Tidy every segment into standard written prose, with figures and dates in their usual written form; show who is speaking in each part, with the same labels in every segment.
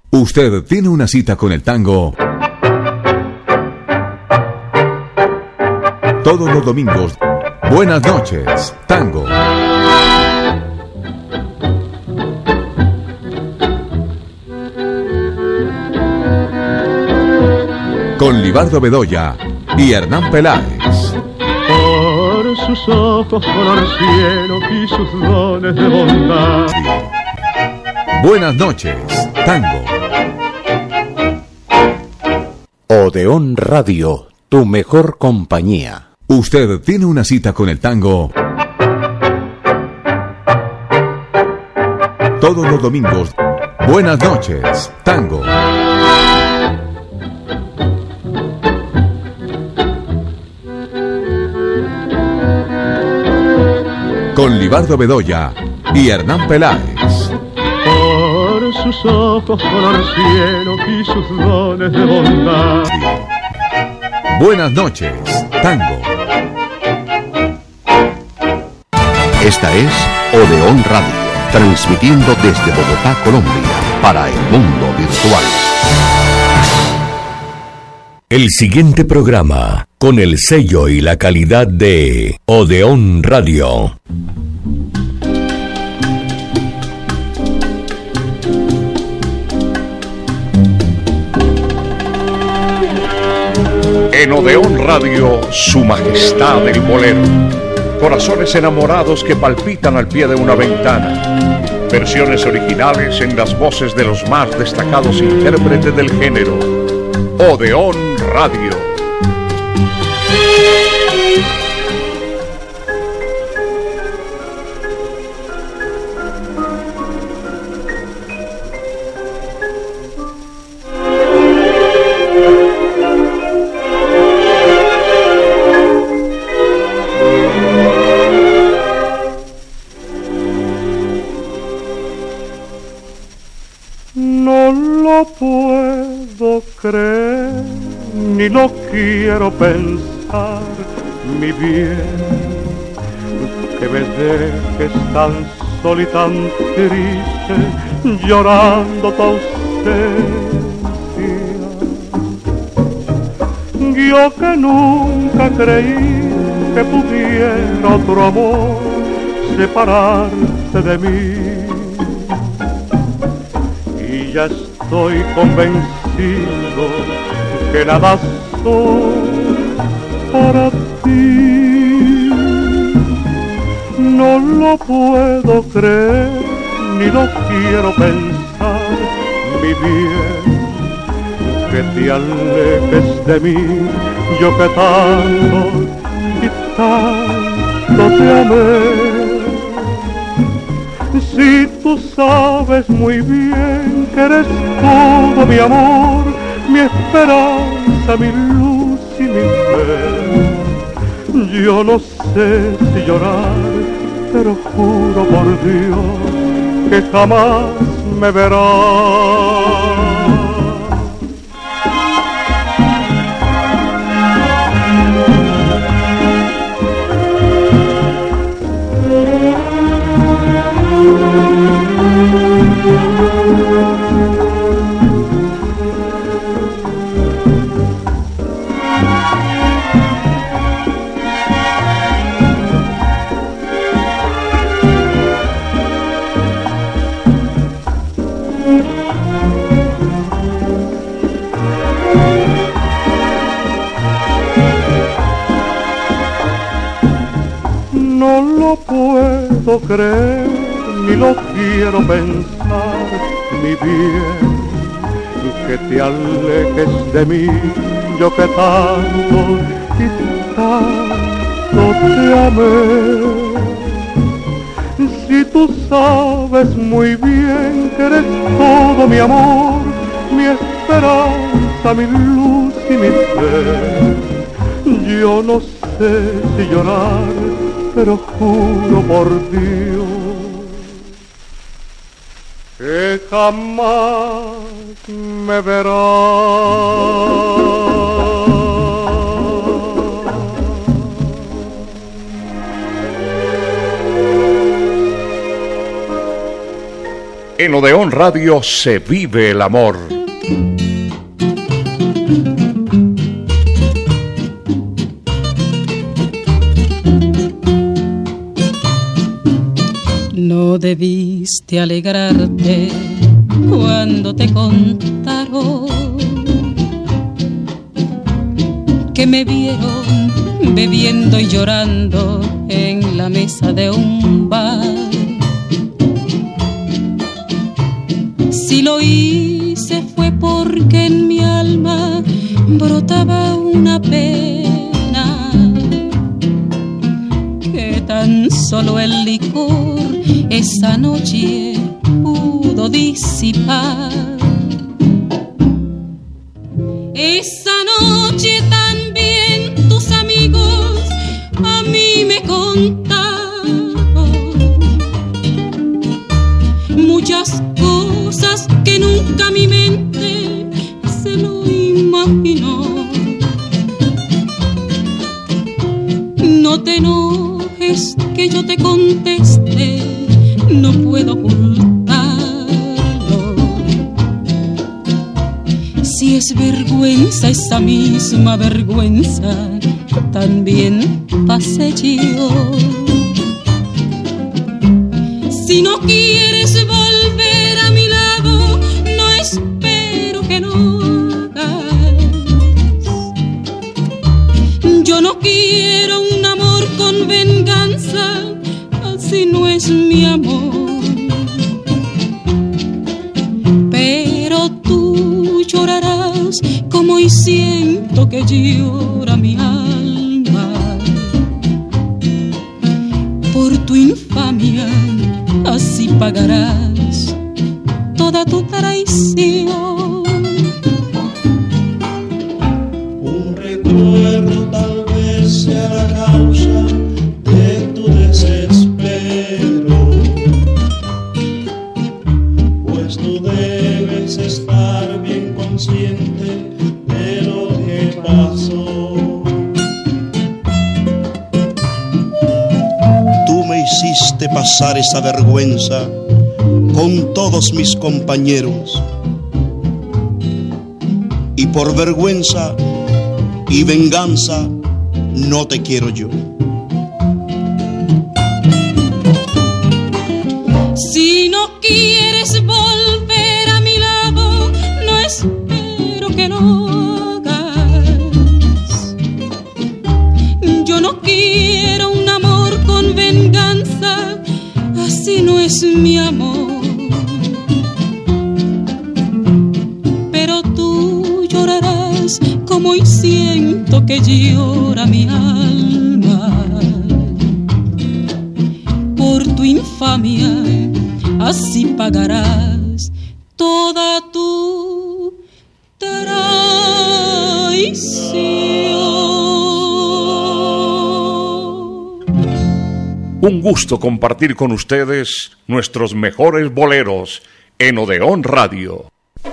Speaker 1: Usted tiene una cita con el tango todos los domingos. Buenas noches, tango. Con Libardo Bedoya y Hernán Peláez.
Speaker 2: Por sus ojos color cielo y sus dones de bondad.
Speaker 1: Buenas noches, tango.
Speaker 3: Odeón Radio, tu mejor compañía.
Speaker 1: Usted tiene una cita con el tango todos los domingos. Buenas noches, tango. Con Libardo Bedoya y Hernán Peláez.
Speaker 2: Por sus ojos color cielo y sus dones de bondad.
Speaker 1: Buenas noches, tango.
Speaker 3: Esta es Odeón Radio, transmitiendo desde Bogotá, Colombia, para el mundo virtual.
Speaker 4: El siguiente programa, con el sello y la calidad de Odeón Radio.
Speaker 5: En Odeón Radio, Su Majestad el Bolero. Corazones enamorados que palpitan al pie de una ventana. Versiones originales en las voces de los más destacados intérpretes del género. Odeón Radio.
Speaker 2: No lo puedo creer, ni lo quiero pensar, mi bien, que me dejes tan solo y tan triste, llorando tu ausencia. Yo que nunca creí que pudiera otro amor separarte de mí. Y ya estoy convencido que nada soy para ti. No lo puedo creer, ni lo quiero pensar, mi bien, que te alejes de mí, yo que tanto y tanto te amé. Si tú sabes muy bien que eres todo mi amor, mi esperanza, mi luz y mi fe, yo no sé si llorar, pero juro por Dios que jamás me verás. No lo puedo creer, ni lo quiero pensar, mi bien, que te alejes de mí, yo que tanto y tanto te amé. Si tú sabes muy bien que eres todo mi amor, mi esperanza, mi luz y mi fe, yo no sé si llorar, pero juro por Dios que jamás me verás.
Speaker 5: En Odeón Radio se vive el amor.
Speaker 6: No debiste alegrarte cuando te contaron que me vieron bebiendo y llorando en la mesa de un bar. Si lo hice fue porque en mi alma brotaba una pena que tan solo el licor esa noche pudo disipar. Esa noche también tus amigos a mí me contaron muchas cosas que nunca mi mente se lo imaginó. No te enojes que yo te conteste, no puedo ocultarlo. Si es vergüenza, esa misma vergüenza también pasé yo. Si no quieres volver a mi lado, no espero que lo hagas. Yo no quiero un amor con venganza, así no es mi amor. Pero tú llorarás como hoy siento que llora mi alma. Por tu infamia así pagarás toda tu traición.
Speaker 7: Un recuerdo tal vez sea la causa de tu desespero, pues tú debes estar bien consciente de lo que pasó. Tú me hiciste pasar esa vergüenza con todos mis compañeros, y por vergüenza y venganza no te quiero yo.
Speaker 6: Si no quieres volver a mi lado, no espero que lo hagas. Yo no quiero un amor con venganza, así no es mi amor. Pero tú llorarás como hoy siento que llora mi alma. Por tu infamia así pagarás toda tu traición.
Speaker 5: Un gusto compartir con ustedes nuestros mejores boleros en Odeón Radio.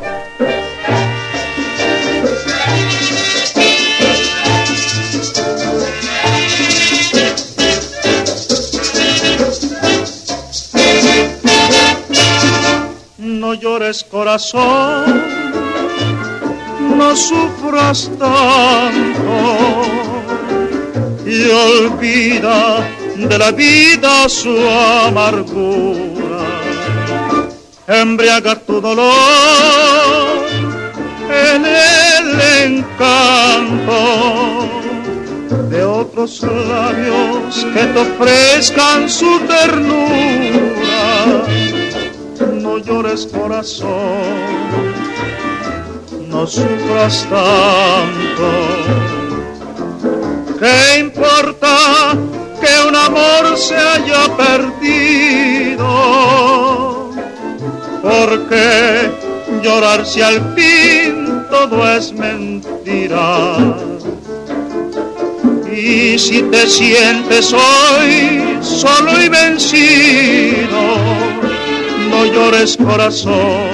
Speaker 2: No llores, corazón, no sufras tanto y olvida de la vida su amargura. Embriaga tu dolor en el encanto de otros labios que te ofrezcan su ternura. No llores, corazón, no sufras tanto. ¿Qué importa que un amor se haya perdido? ¿Por qué llorar si al fin todo es mentira? Y si te sientes hoy solo y vencido, no llores, corazón,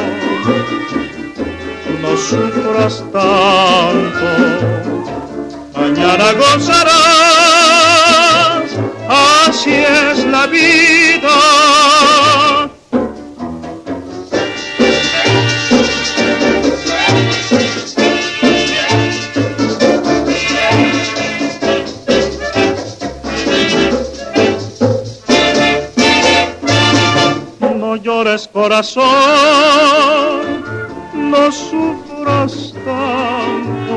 Speaker 2: no sufras tanto. Mañana gozarás, así es la vida. corazón, no sufras tanto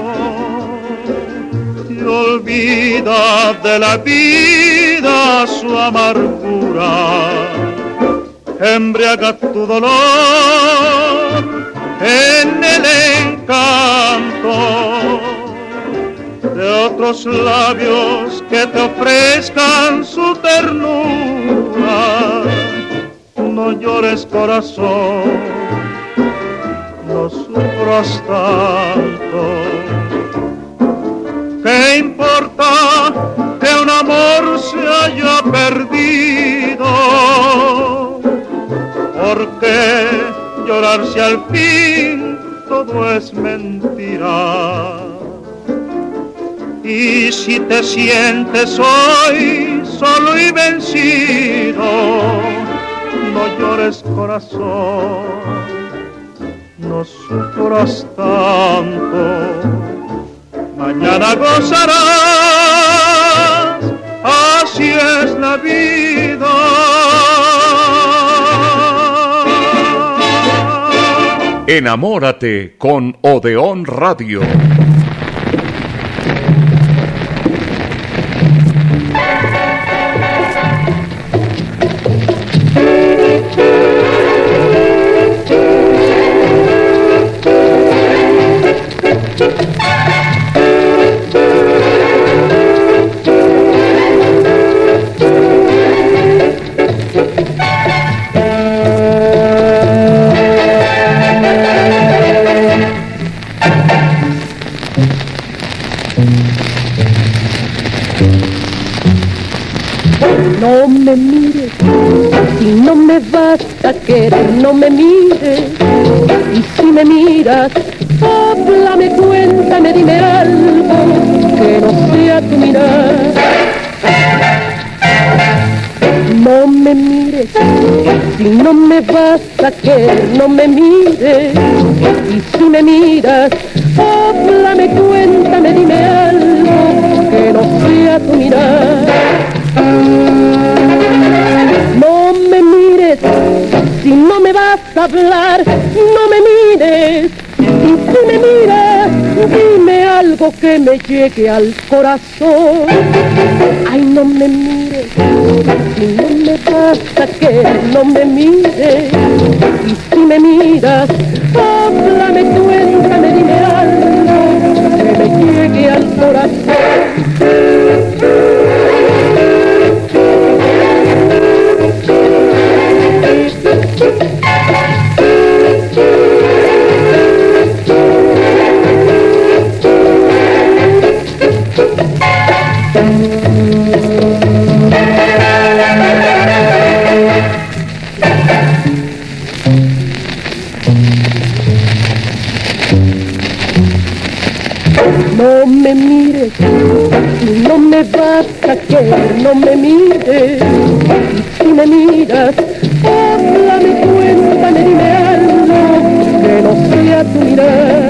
Speaker 2: y olvida de la vida su amargura. Embriaga tu dolor en el encanto de otros labios que te ofrezcan su ternura. No llores, corazón, no sufras tanto. ¿Qué importa que un amor se haya perdido? ¿Por qué llorar si al fin todo es mentira? Y si te sientes hoy solo y vencido, no llores, corazón, no sufras tanto. Mañana gozarás, así es la vida.
Speaker 5: Enamórate con Odeón Radio.
Speaker 8: No me mires, si no me vas a querer, no me mires. Y si me miras, háblame, cuéntame, dime algo que no sea tu mirar. No me mires, si no me vas a querer, no me mires. Y si me miras, háblame, cuéntame, dime algo que no sea tu mirar. No me mires, si no me vas a hablar, no me mires. Y si me miras, dime algo que me llegue al corazón. Ay, no me mires, si no me vas a querer, no me mires. Y si me miras, háblame, cuéntame, dime algo que me llegue al corazón. No me mires, si no me vas a querer, no me mires. Y si me miras, háblame, cuéntame, dime algo que no sea tu mirar.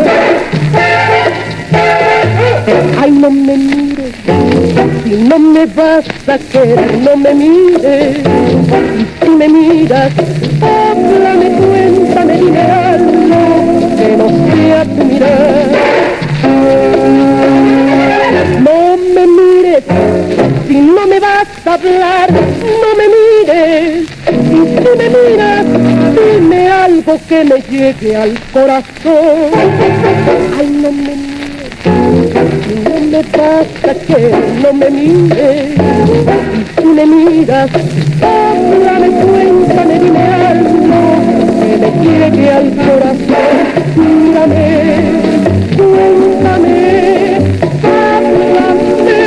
Speaker 8: Ay, no me mires, si no me vas a querer, no me mires. Y si me miras, háblame, cuéntame, dime algo que no sea tu mirar. No me mires, si no me vas a hablar, no me mires. Y si me miras, dime algo que me llegue al corazón. Ay, no me mires, si no me vas a querer, no me mires. Y si me miras, háblame, cuéntame, dime algo que me llegue al corazón. Mírame, cuéntame, háblame.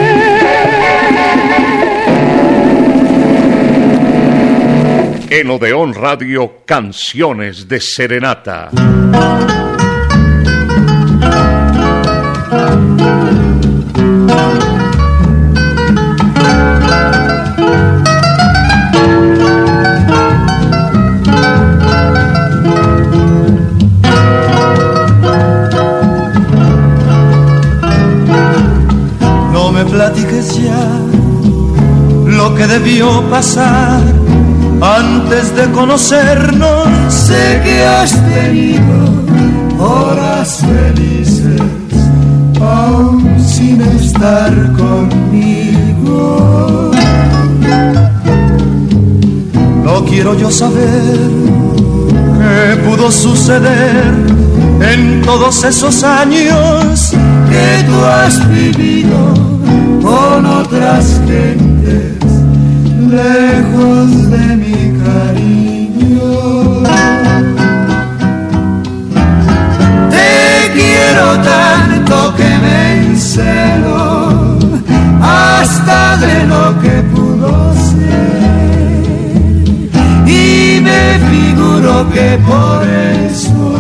Speaker 5: En Odeón Radio, canciones de serenata.
Speaker 7: No me platiques ya lo que debió pasar antes de conocernos sé que has tenido horas felices, aún sin estar conmigo. No quiero yo saber qué pudo suceder en todos esos años que tú has vivido con otras gentes, lejos de mi cariño. Te quiero tanto que me encelo hasta de lo que pudo ser, y me figuro que por eso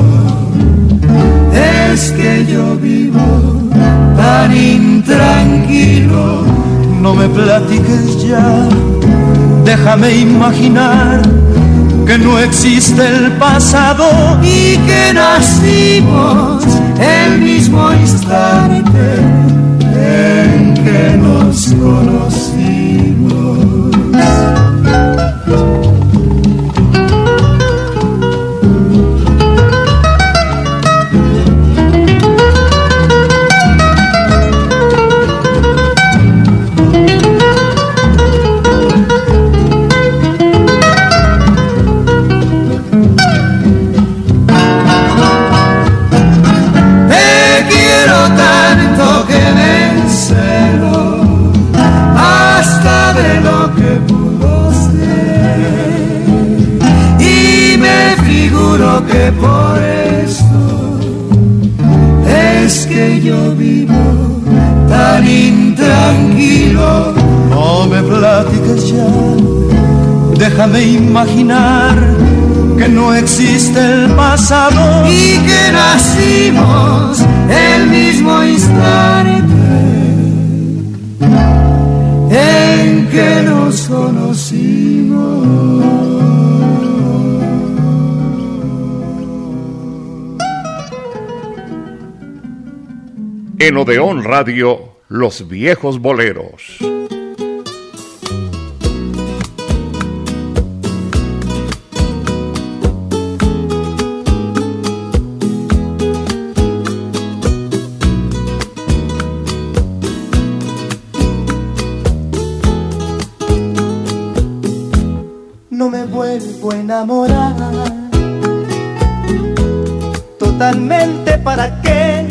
Speaker 7: es que yo vivo tan intranquilo. No me platiques ya, déjame imaginar que no existe el pasado y que nacimos el mismo instante en que nos conocimos. Que por esto es que yo vivo tan intranquilo. No me platiques ya, déjame imaginar que no existe el pasado y que nacimos el mismo instante en que nos conocimos.
Speaker 5: En Odeón Radio, Los Viejos Boleros.
Speaker 7: No me vuelvo a enamorar totalmente, ¿para qué?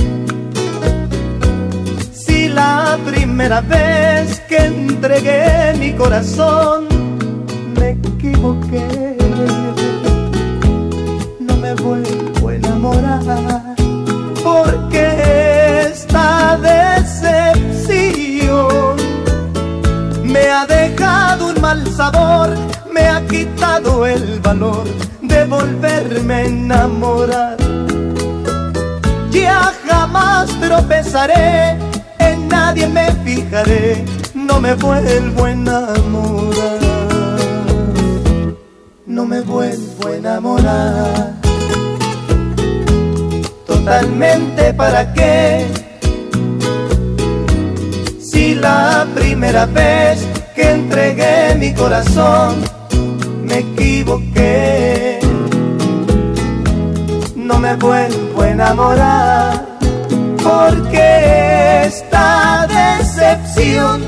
Speaker 7: La primera vez que entregué mi corazón me equivoqué. No me vuelvo a enamorar porque esta decepción me ha dejado un mal sabor, me ha quitado el valor de volverme a enamorar. Ya jamás tropezaré, en nadie me fijaré, no me vuelvo a enamorar. No me vuelvo a enamorar totalmente, ¿para qué? Si la primera vez que entregué mi corazón me equivoqué. No me vuelvo a enamorar porque esta decepción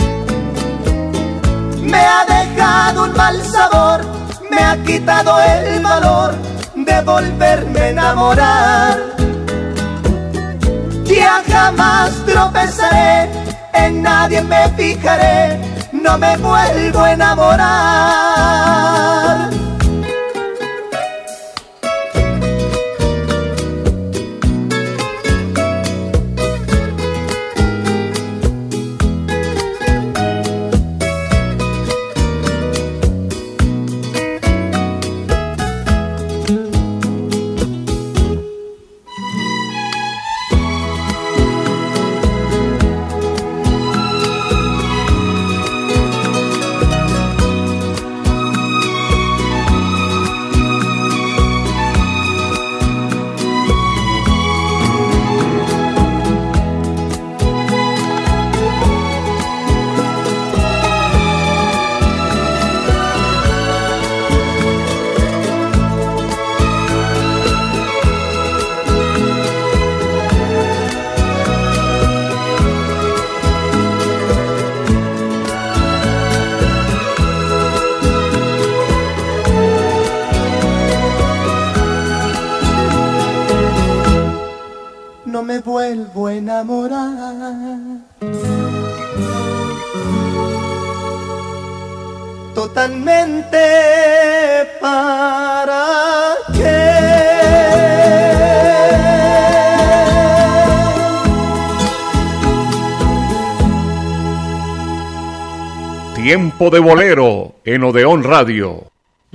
Speaker 7: me ha dejado un mal sabor, me ha quitado el valor de volverme a enamorar. Ya jamás tropezaré, en nadie me fijaré, no me vuelvo a enamorar. no me vuelvo a enamorar. Totalmente para qué.
Speaker 5: Tiempo de bolero en Odeón Radio.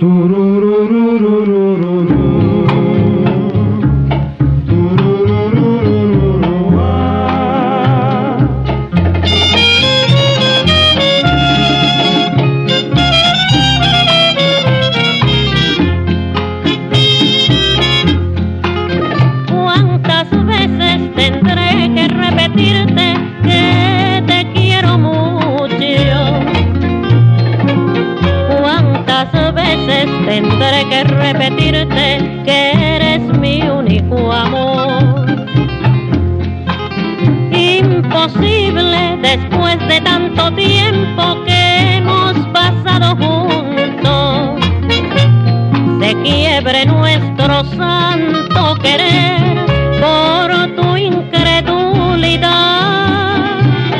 Speaker 9: ¿Cuántas veces tendré que repetirte que te quiero mucho? ¿Cuántas veces tendré que repetirte que eres mi único amor? Imposible después de tanto tiempo que hemos pasado juntos, se quiebre nuestro santo querer por tu incredulidad.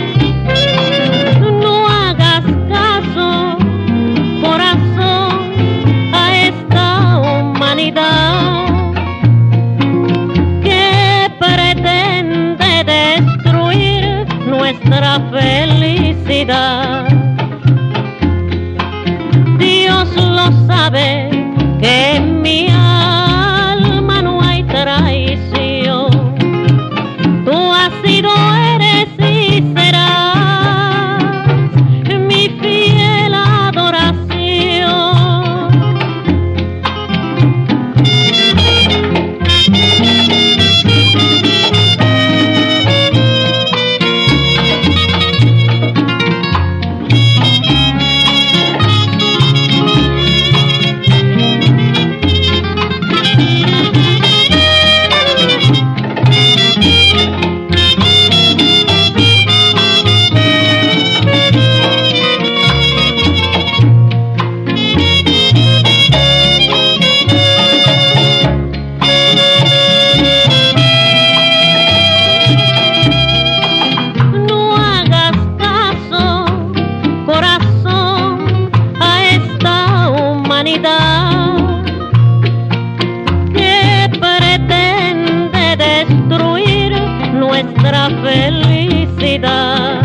Speaker 9: No hagas caso, corazón, a esta humanidad que pretende destruir nuestra felicidad. Dios lo sabe que en mi alma no hay traición. Tú has sido, eres y serás mi fiel adoración. Felicidad.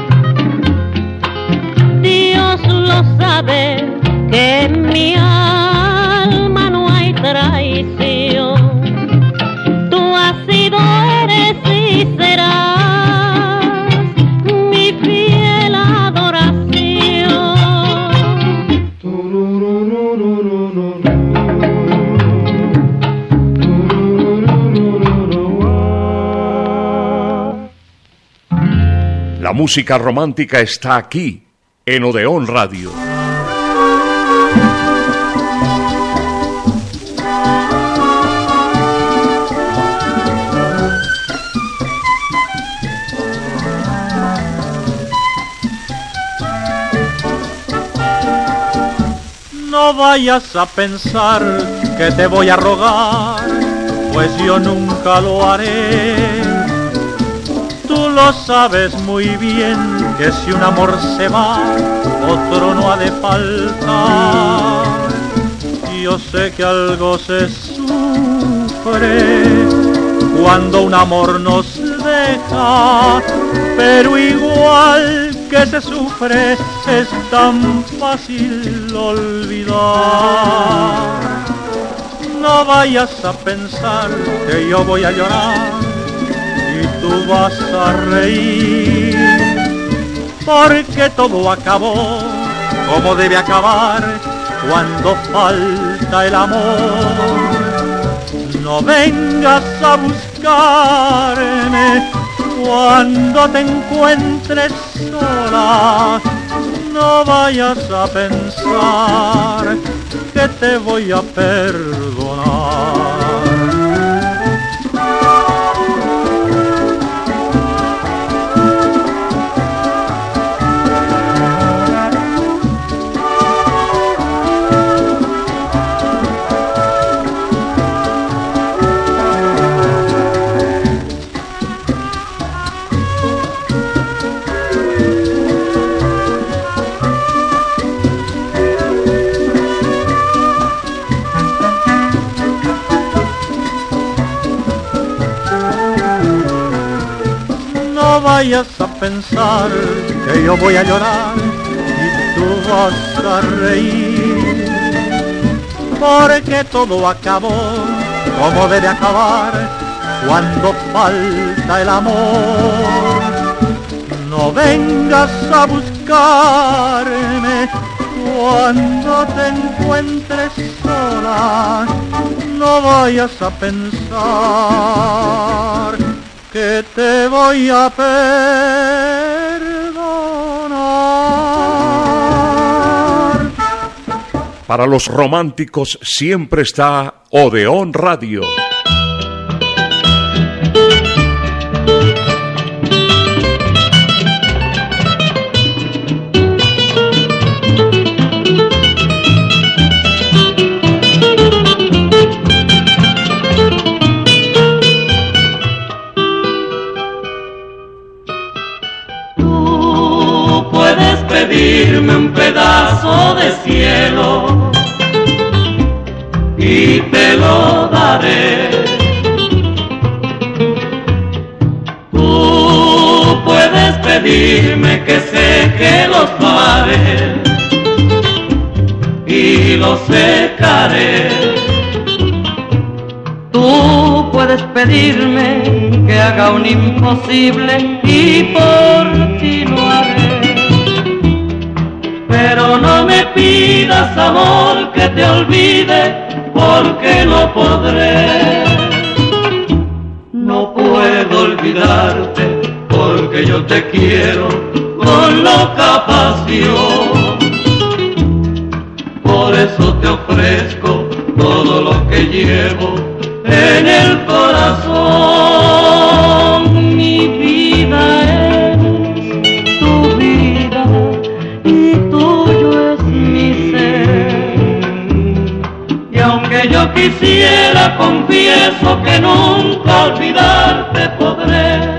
Speaker 9: Dios lo sabe que en mi alma no hay traición. Tú has sido, eres y serás mi fiel adoración.
Speaker 5: La música romántica está aquí, en Odeón Radio.
Speaker 2: No vayas a pensar que te voy a rogar, pues yo nunca lo haré. Tú lo sabes muy bien que si un amor se va, otro no ha de faltar. Yo sé que algo se sufre cuando un amor nos deja, pero igual que se sufre es tan fácil olvidar. No vayas a pensar que yo voy a llorar y tú vas a reír, porque todo acabó como debe acabar cuando falta el amor. No vengas a buscarme cuando te encuentres sola, no vayas a pensar que te voy a perdonar. vayas a pensar que yo voy a llorar y tú vas a reír, porque todo acabó como debe acabar cuando falta el amor. No vengas a buscarme cuando te encuentres sola, no vayas a pensar que te voy a perdonar.
Speaker 5: Para los románticos siempre está Odeón Radio.
Speaker 10: Pedirme un pedazo de cielo y te lo daré. Tú puedes pedirme que seque los mares y los secaré.
Speaker 11: Tú puedes pedirme que haga un imposible y por ti lo haré. Pero no me pidas, amor, que te olvide, porque no podré. No puedo olvidarte, porque yo te quiero con loca pasión. Por eso te ofrezco todo lo que llevo en el corazón. Mi vida es tu vida y tuyo es mi ser. Y aunque yo quisiera, confieso que nunca olvidarte podré.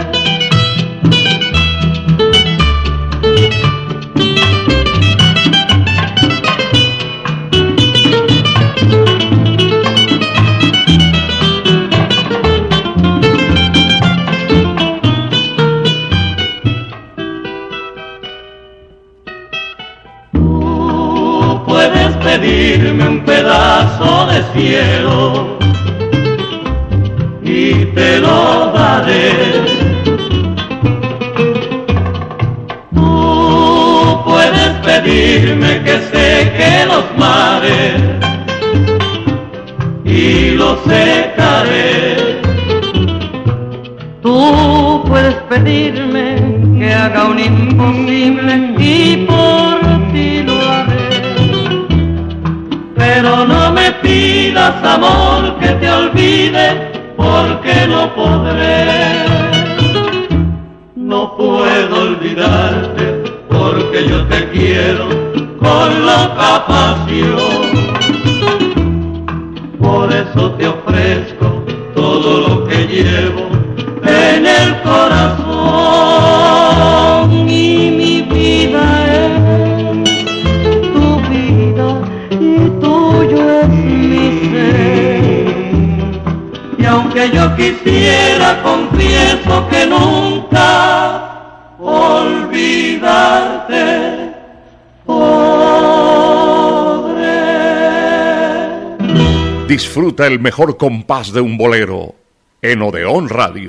Speaker 11: Pedirme un pedazo de cielo y te lo daré. Tú puedes pedirme que seque los mares y los secaré. Tú puedes pedirme que haga un imposible y por ti lo haré. Pero no me pidas, amor, que te olvide, porque no podré. No puedo olvidarte, porque yo te quiero con loca pasión. Por eso te ofrezco todo lo que llevo en el corazón. Y mi vida es tu vida y tuyo es mi ser. Y aunque yo quisiera, confieso que nunca olvidarte podré.
Speaker 5: Disfruta el mejor compás de un bolero en Odeón Radio.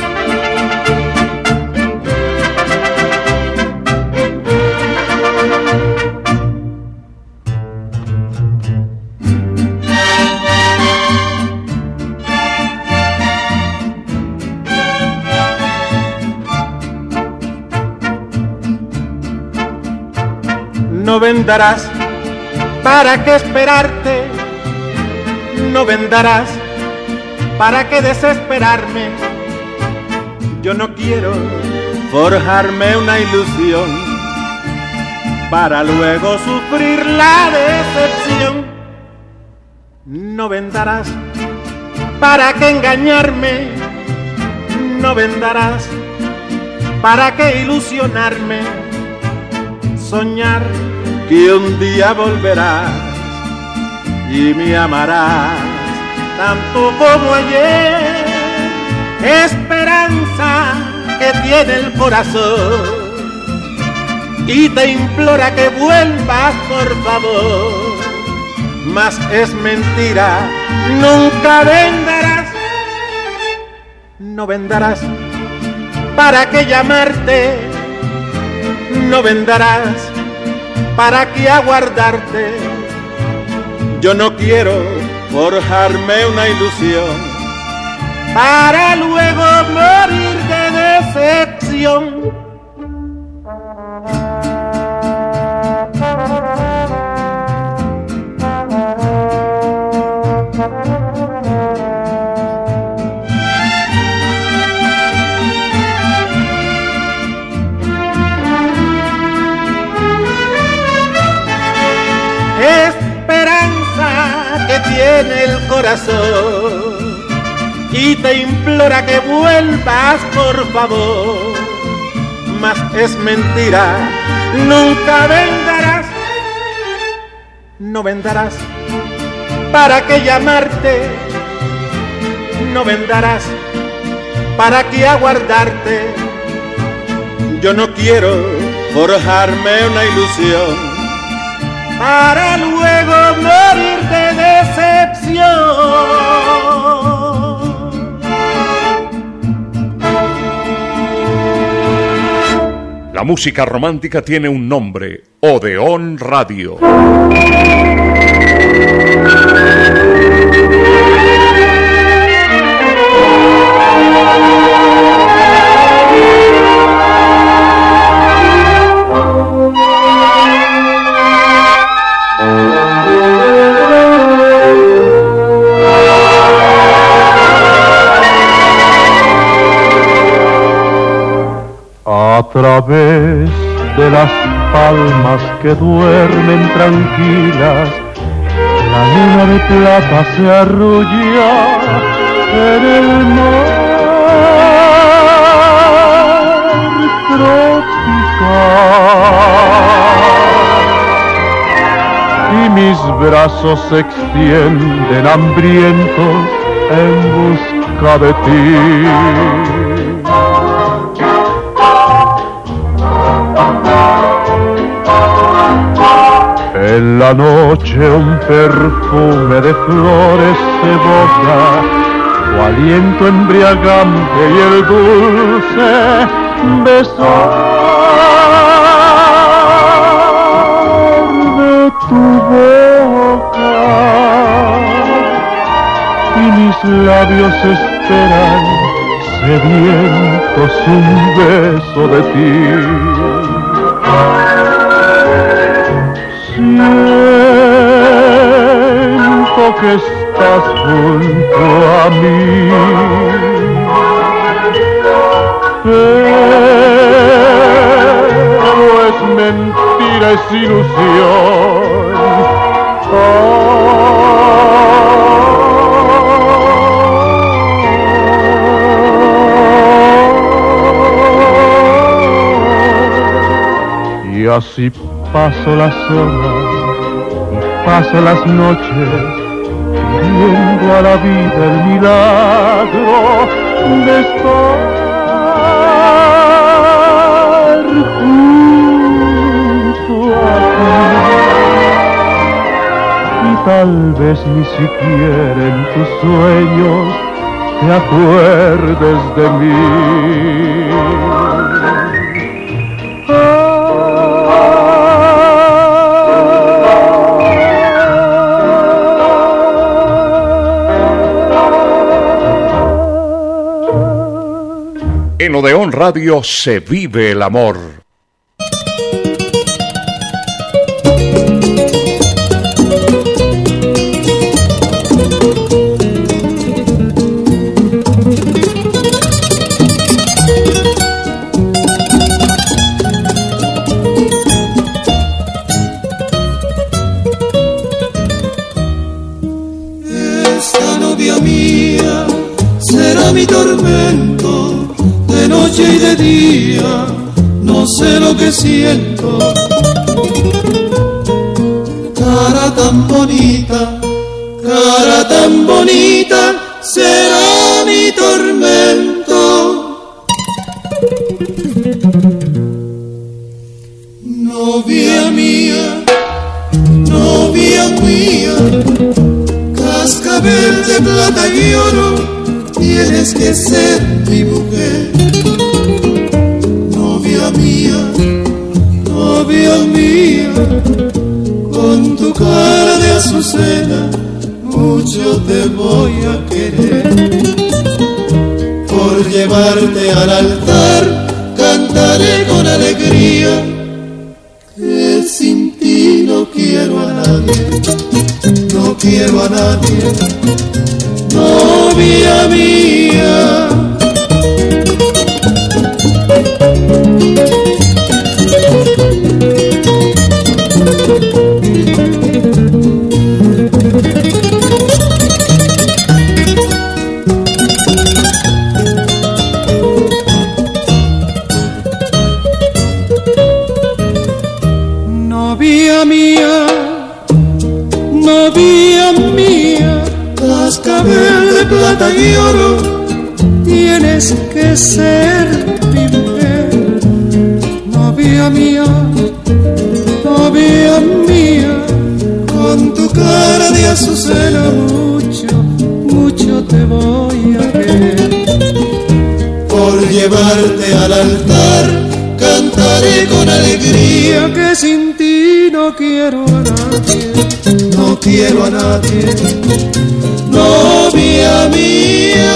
Speaker 12: No vendrás, ¿para qué esperarte? No vendrás, ¿para qué desesperarme? Yo no quiero forjarme una ilusión para luego sufrir la decepción. No vendrás, ¿para qué engañarme? No vendrás, ¿para qué ilusionarme? Soñar que un día volverás y me amarás tanto como ayer. Esperanza que te tiene el corazón y te implora que vuelvas por favor, mas es mentira, nunca vendrás, no vendrás, ¿para qué llamarte? No vendrás, ¿para qué aguardarte? Yo no quiero forjarme una ilusión para luego morir de decepción. Esperanza que tiene el corazón y te implora que vuelvas por favor, mas es mentira, nunca vendrás, no vendrás, ¿para qué llamarte? No vendrás, ¿para qué aguardarte? Yo no quiero forjarme una ilusión para luego morir de decepción.
Speaker 5: La música romántica tiene un nombre: Odeón Radio.
Speaker 13: A través de las palmas que duermen tranquilas, la luna de plata se arrulla en el mar tropical, y mis brazos se extienden hambrientos en busca de ti. En la noche un perfume de flores se evoca, tu aliento embriagante y el dulce besar de tu boca, y mis labios esperan sedientos un beso de ti. Siento que estás junto a mí, pero es mentira, es ilusión. Y así paso las horas y paso las noches pidiendo a la vida el milagro de estar junto a ti. Y tal vez ni siquiera en tus sueños te acuerdes de mí.
Speaker 5: En Odeón Radio se vive el amor.
Speaker 14: Esta novia mía será mi tormento, de noche y de día, no sé lo que siento. Cara tan bonita, será mi tormento. Novia mía, novia mía, cascabel de plata y oro, tienes que ser mi mujer. Novia mía, novia mía, con tu cara de azucena, mucho te voy a querer. Por llevarte al altar, cantaré con alegría, que sin ti no quiero a nadie, no quiero a nadie, novia mía. Novia mía, novia mía, cascabel de plata y oro, tienes que ser mi mujer. Novia mía, novia mía, con tu cara de azucena, mucho, mucho te voy a querer. Por llevarte al altar, cantaré con alegría, que sin ti no quiero a nadie, no quiero a nadie, novia mía.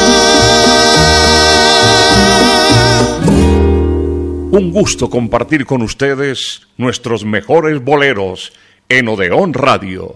Speaker 5: Un gusto compartir con ustedes nuestros mejores boleros en Odeón Radio.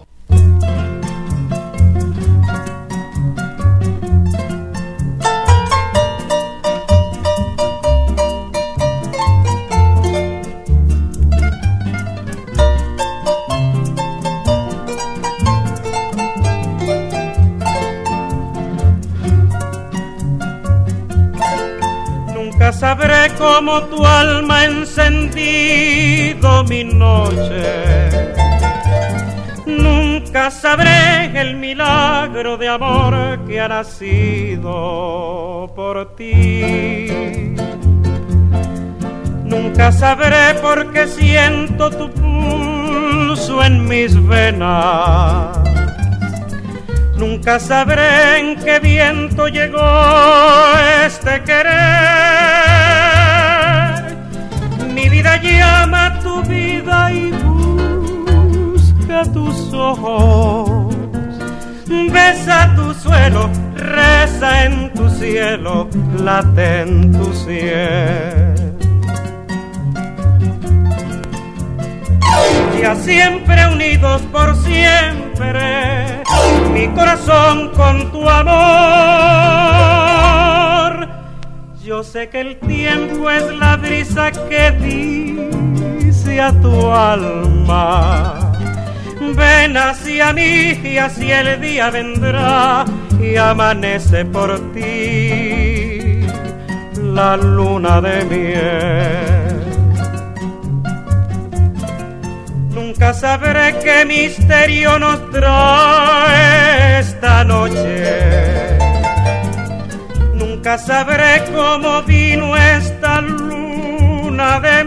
Speaker 2: Sabré cómo tu alma ha encendido mi noche. Nunca sabré el milagro de amor que ha nacido por ti. Nunca sabré por qué siento tu pulso en mis venas. Nunca sabré en qué viento llegó este querer. Mi vida llama a tu vida y busca tus ojos. Besa tu suelo, reza en tu cielo, late en tu cielo. Ya siempre unidos por siempre, mi corazón con tu amor. Yo sé que el tiempo es la brisa que dice a tu alma: ven hacia mí y así el día vendrá y amanece por ti la luna de miel. Nunca sabré qué misterio nos trae esta noche. Nunca sabré cómo vino esta luna de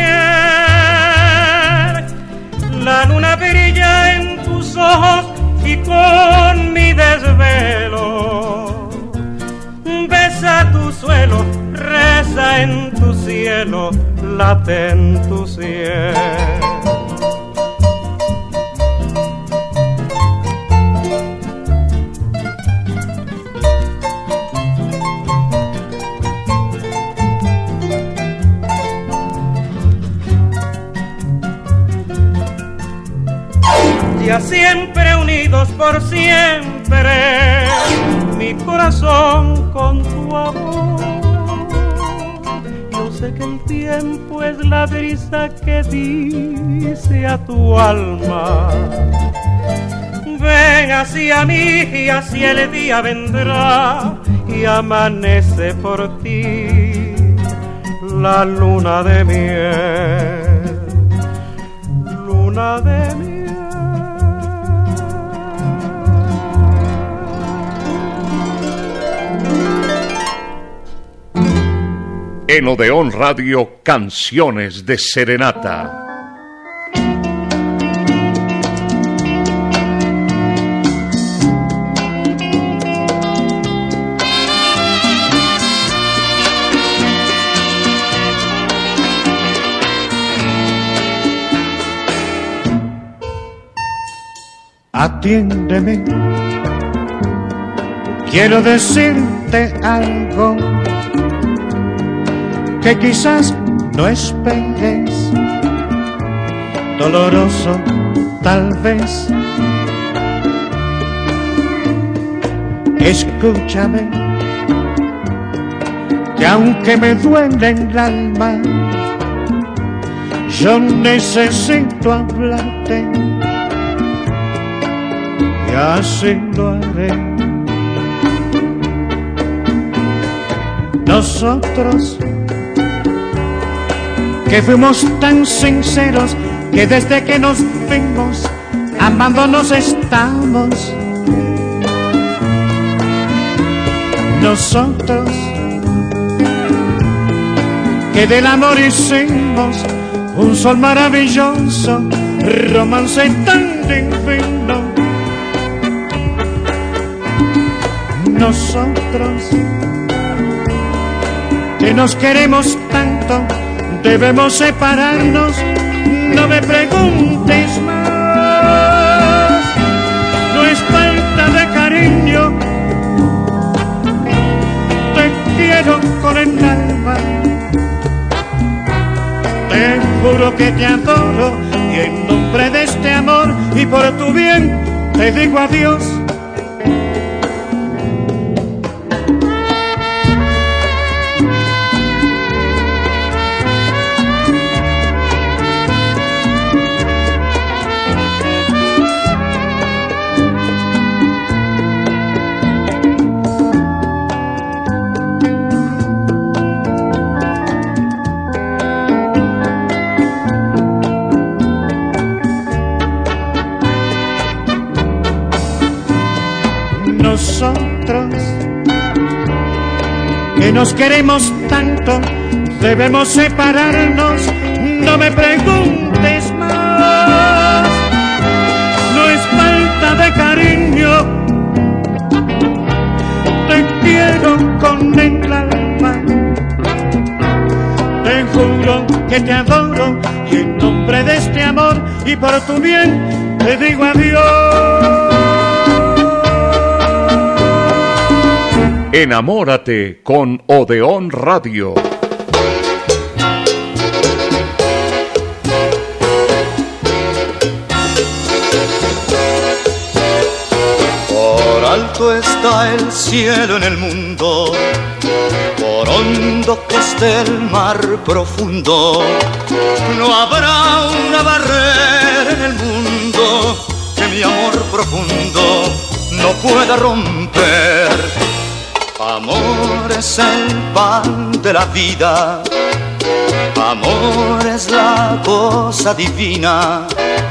Speaker 2: miel. La luna brilla en tus ojos y con mi desvelo. Besa tu suelo, reza en tu cielo, late en tu cielo. Ya siempre unidos por siempre, mi corazón con tu amor. Yo sé que el tiempo es la brisa que dice a tu alma: ven hacia mí y así el día vendrá y amanece por ti la luna de miel, luna de miel.
Speaker 5: En Odeón Radio, Canciones de Serenata.
Speaker 15: Atiéndeme, quiero decirte algo que quizás no esperes, doloroso tal vez. Escúchame, que aunque me duele en el alma, yo necesito hablarte. Y así lo haré. Nosotros que fuimos tan sinceros, que desde que nos vimos amándonos estamos. Nosotros que del amor hicimos un sol maravilloso, romance tan divino. Nosotros que nos queremos tanto, debemos separarnos. No me preguntes más, no es falta de cariño, te quiero con el alma. Te juro que te adoro y en nombre de este amor y por tu bien te digo adiós. Nosotros que nos queremos tanto, debemos separarnos. No me preguntes más, no es falta de cariño, te quiero con el alma. Te juro que te adoro y en nombre de este amor y por tu bien te digo adiós.
Speaker 5: Enamórate con Odeón Radio.
Speaker 16: Por alto está el cielo en el mundo, por hondo que esté el mar profundo, no habrá una barrera en el mundo que mi amor profundo no pueda romper. Amor es el pan de la vida, amor es la cosa divina,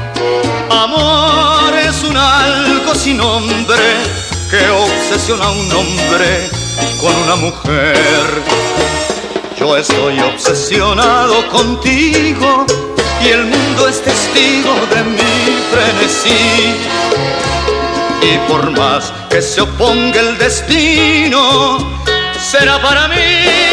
Speaker 16: amor es un algo sin nombre que obsesiona a un hombre con una mujer. Yo estoy obsesionado contigo y el mundo es testigo de mi frenesí. Y por más que se oponga el destino, será para mí,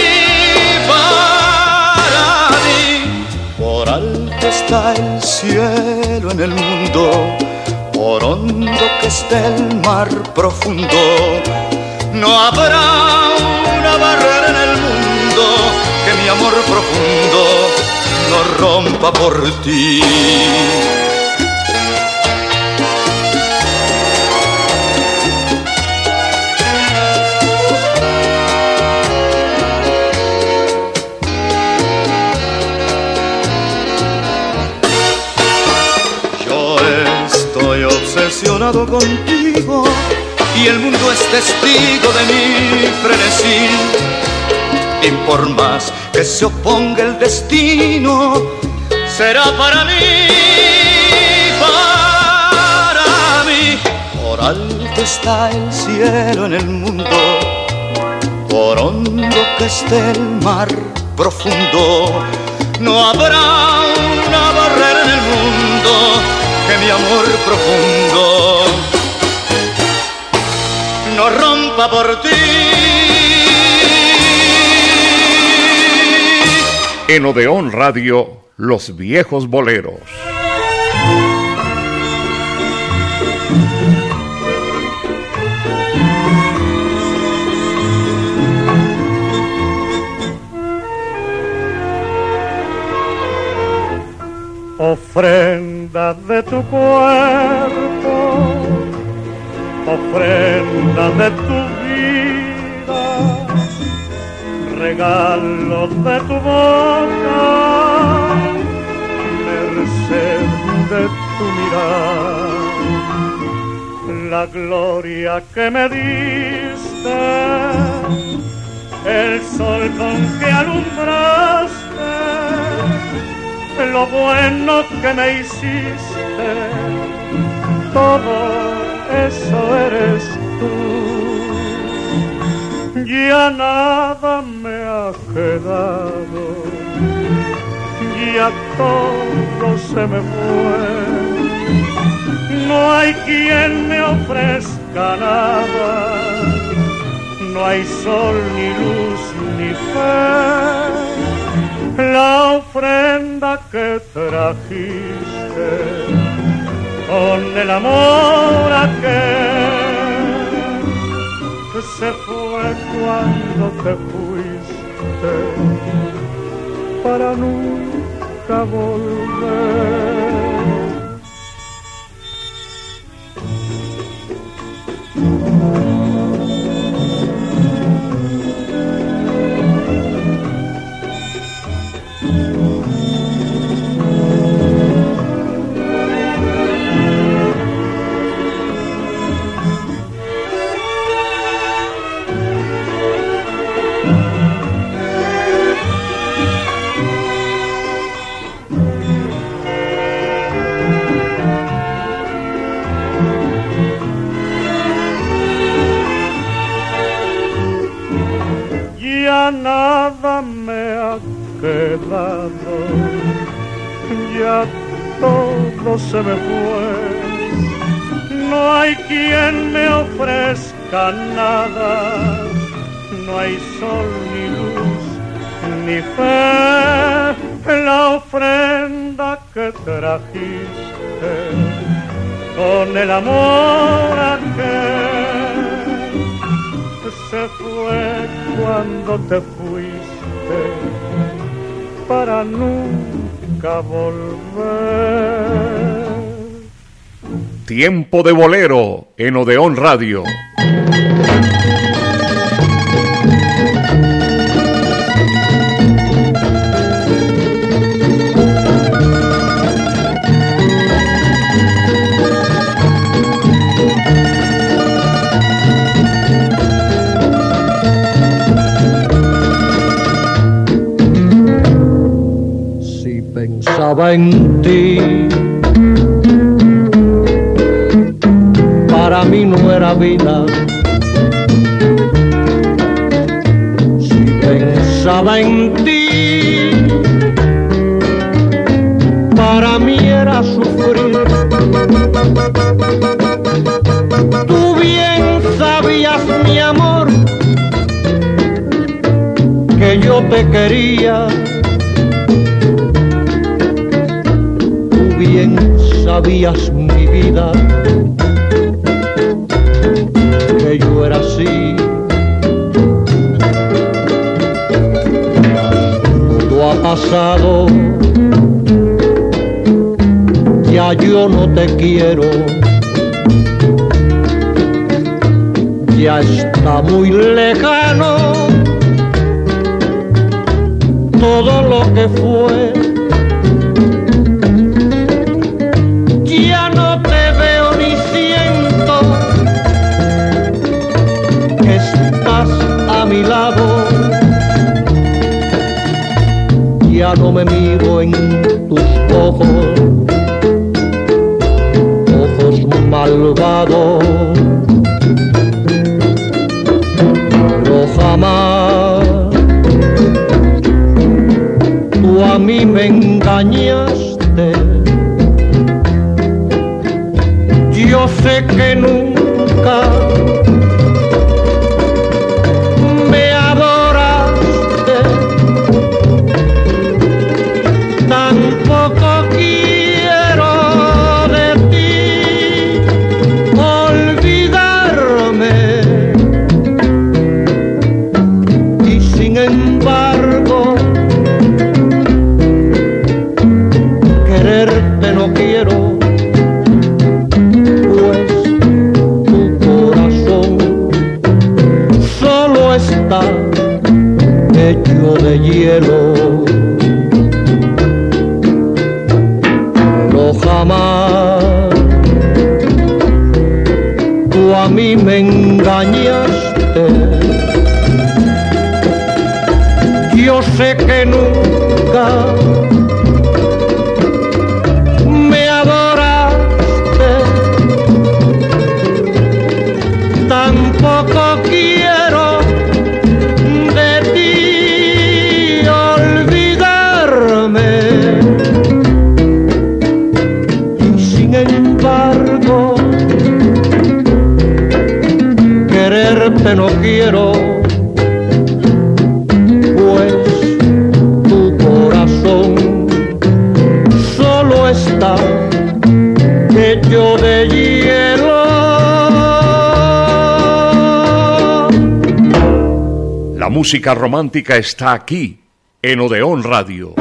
Speaker 16: para mí. Por alto está el cielo en el mundo, por hondo que esté el mar profundo, no habrá una barrera en el mundo que mi amor profundo no rompa por ti. Obsesionado contigo y el mundo es testigo de mi frenesí. Y por más que se oponga el destino, será para mí, para mí. Por alto está el cielo en el mundo, por hondo que esté el mar profundo. No habrá una barrera en el mundo que mi amor profundo no rompa por ti.
Speaker 5: En Odeón Radio, Los Viejos Boleros.
Speaker 15: Ofrenda de tu cuerpo, ofrenda de tu vida, regalo de tu boca, merced de tu mirar, la gloria que me diste, el sol con que alumbraste, lo bueno que me hiciste, todo eso eres tú. Ya nada me ha quedado, ya todo se me fue. No hay quien me ofrezca nada, no hay sol ni luz ni fe. La ofrenda que trajiste con el amor aquel se fue cuando te fuiste para nunca volver. Nada me ha quedado, ya todo se me fue. No hay quien me ofrezca nada, no hay sol ni luz ni fe. La ofrenda que trajiste con el amor aquel se fue cuando te fuiste para nunca volver.
Speaker 5: Tiempo de bolero en Odeón Radio.
Speaker 13: Pensaba en ti, para mí no era vida. Si pensaba en ti, para mí era sufrir. Tú bien sabías, mi amor, que yo te quería. Bien sabías, mi vida, que yo era así. Todo ha pasado, ya yo no te quiero. Ya está muy lejano todo lo que fue. Mi lado, ya no me miro en tus ojos malvados, pero jamás
Speaker 17: engañaste. Yo sé que nunca me adoraste, tampoco quiero de ti olvidarme, y sin embargo quererte no quiero. Hecho de hielo, pero jamás tú a mí me engañaste. Yo sé que nunca me adoraste, tampoco quiero quererte no quiero, pues tu corazón solo está hecho de hielo.
Speaker 5: La música romántica está aquí, en Odeón Radio.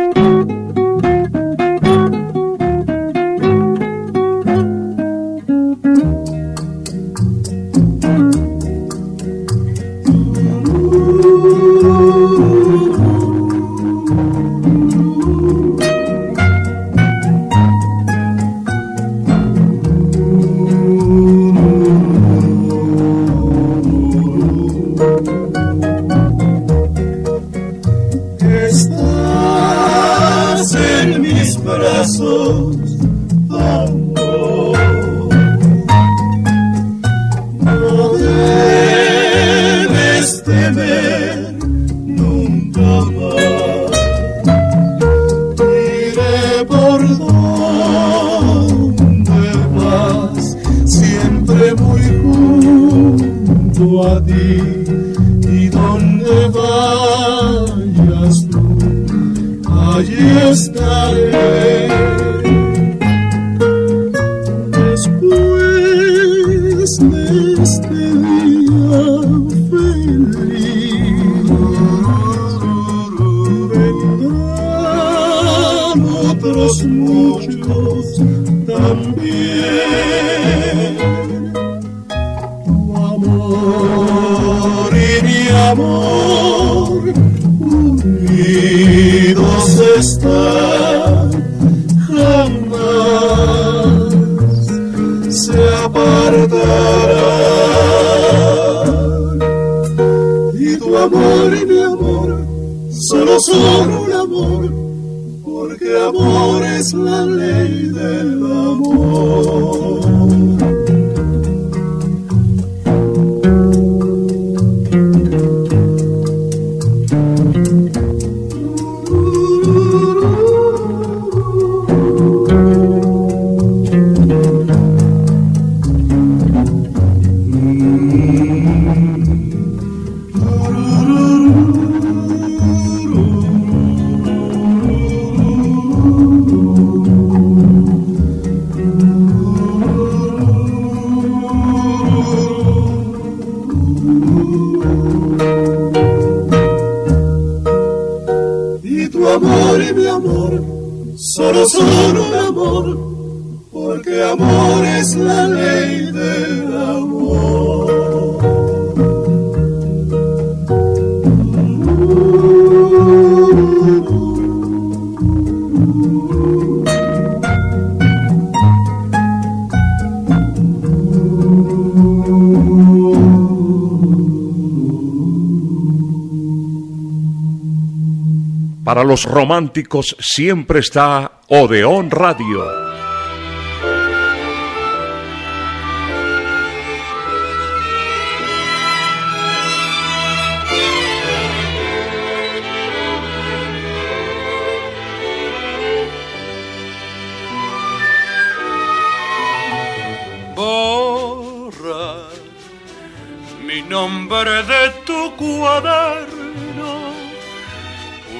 Speaker 5: Para los románticos siempre está Odeón Radio.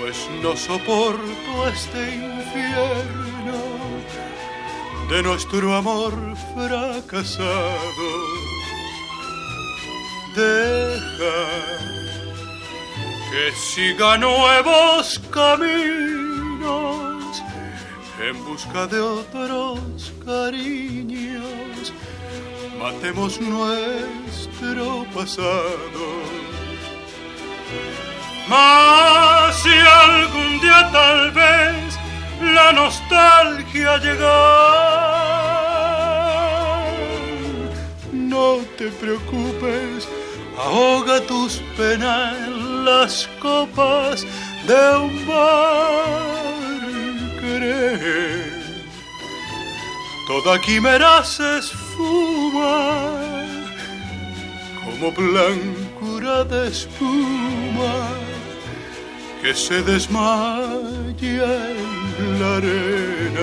Speaker 18: pues no soporto este infierno de nuestro amor fracasado. Deja que siga nuevos caminos en busca de otros cariños. Matemos nuestro pasado. Mas si algún día tal vez la nostalgia llega, no te preocupes, ahoga tus penas en las copas de un bar. Cree, toda quimera se esfuma como blancura de espuma que se desmaya en la arena.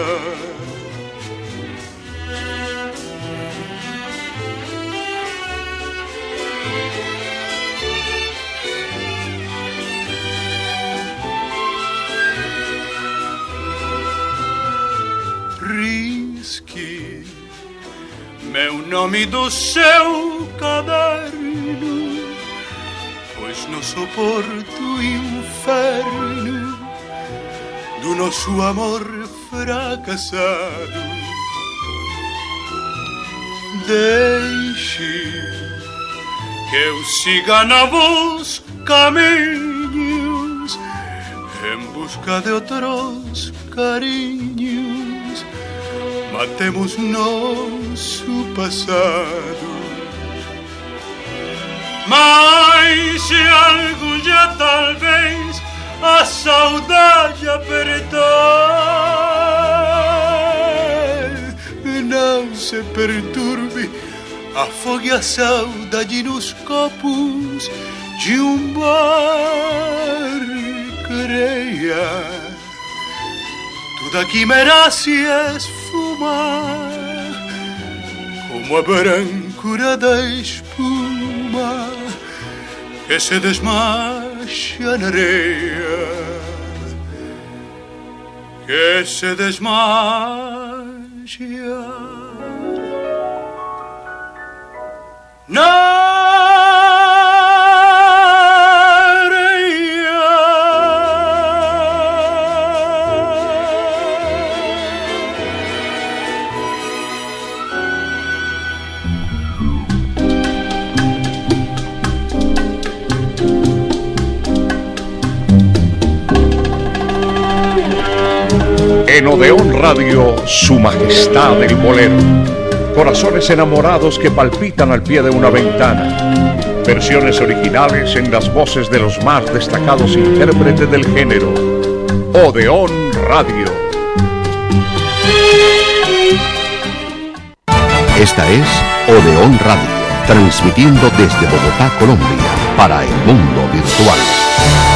Speaker 18: Rischi meu nome do seu caderno, pois não suporto o inferno do nosso amor fracassado. Deixe que eu siga novos caminhos em busca de outros carinhos. Matemos nosso passado. Mas se algum dia talvez a saudade apertar, não se perturbe, afogue a saudade nos copos de um bar. Creia, tudo aqui merece esfumar como a brancura da espuma que se desmancha na areia, que se desmancha na areia.
Speaker 5: En Odeón Radio, Su Majestad el Bolero. Corazones enamorados que palpitan al pie de una ventana. Versiones originales en las voces de los más destacados intérpretes del género. Odeón Radio.
Speaker 3: Esta es Odeón Radio, transmitiendo desde Bogotá, Colombia, para el mundo virtual.